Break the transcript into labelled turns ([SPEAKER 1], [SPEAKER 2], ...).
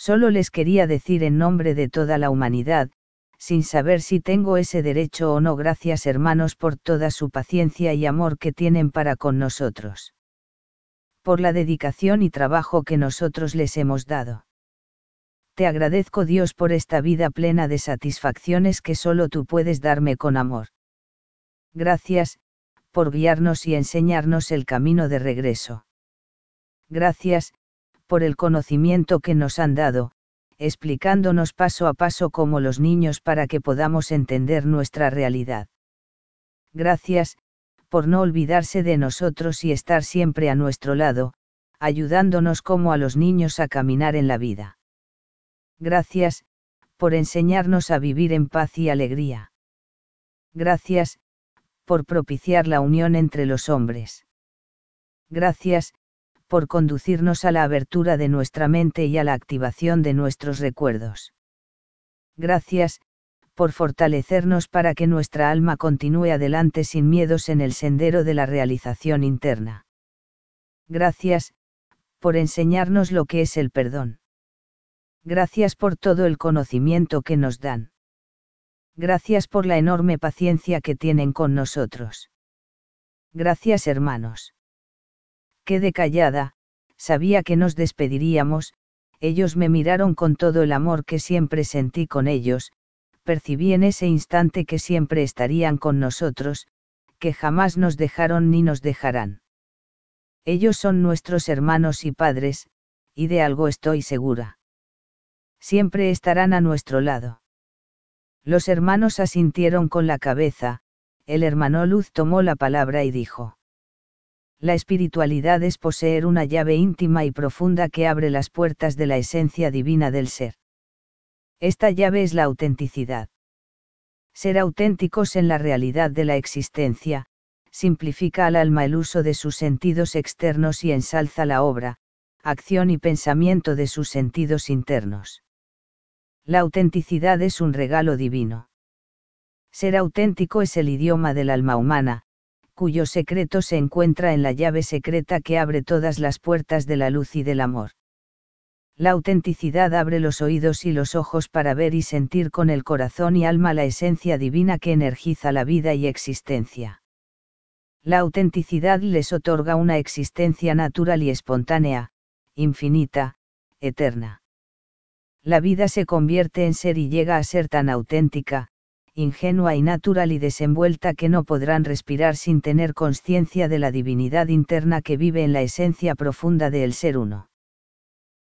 [SPEAKER 1] Solo les quería decir en nombre de toda la humanidad, sin saber si tengo ese derecho o no. Gracias hermanos por toda su paciencia y amor que tienen para con nosotros. Por la dedicación y trabajo que nosotros les hemos dado. Te agradezco Dios por esta vida plena de satisfacciones que solo tú puedes darme con amor. Gracias, por guiarnos y enseñarnos el camino de regreso. Gracias, por el conocimiento que nos han dado, explicándonos paso a paso como los niños para que podamos entender nuestra realidad. Gracias, por no olvidarse de nosotros y estar siempre a nuestro lado, ayudándonos como a los niños a caminar en la vida. Gracias, por enseñarnos a vivir en paz y alegría. Gracias, por propiciar la unión entre los hombres. Gracias, por conducirnos a la abertura de nuestra mente y a la activación de nuestros recuerdos. Gracias, por fortalecernos para que nuestra alma continúe adelante sin miedos en el sendero de la realización interna. Gracias, por enseñarnos lo que es el perdón. Gracias por todo el conocimiento que nos dan. Gracias por la enorme paciencia que tienen con nosotros. Gracias hermanos. Quedé callada, sabía que nos despediríamos, ellos me miraron con todo el amor que siempre sentí con ellos, percibí en ese instante que siempre estarían con nosotros, que jamás nos dejaron ni nos dejarán. Ellos son nuestros hermanos y padres, y de algo estoy segura. Siempre estarán a nuestro lado. Los hermanos asintieron con la cabeza, el hermano Luz tomó la palabra y dijo. La espiritualidad es poseer una llave íntima y profunda que abre las puertas de la esencia divina del ser. Esta llave es la autenticidad. Ser auténticos en la realidad de la existencia, simplifica al alma el uso de sus sentidos externos y ensalza la obra, acción y pensamiento de sus sentidos internos. La autenticidad es un regalo divino. Ser auténtico es el idioma del alma humana, cuyo secreto se encuentra en la llave secreta que abre todas las puertas de la luz y del amor. La autenticidad abre los oídos y los ojos para ver y sentir con el corazón y alma la esencia divina que energiza la vida y existencia. La autenticidad les otorga una existencia natural y espontánea, infinita, eterna. La vida se convierte en ser y llega a ser tan auténtica, ingenua y natural y desenvuelta que no podrán respirar sin tener conciencia de la divinidad interna que vive en la esencia profunda del ser uno.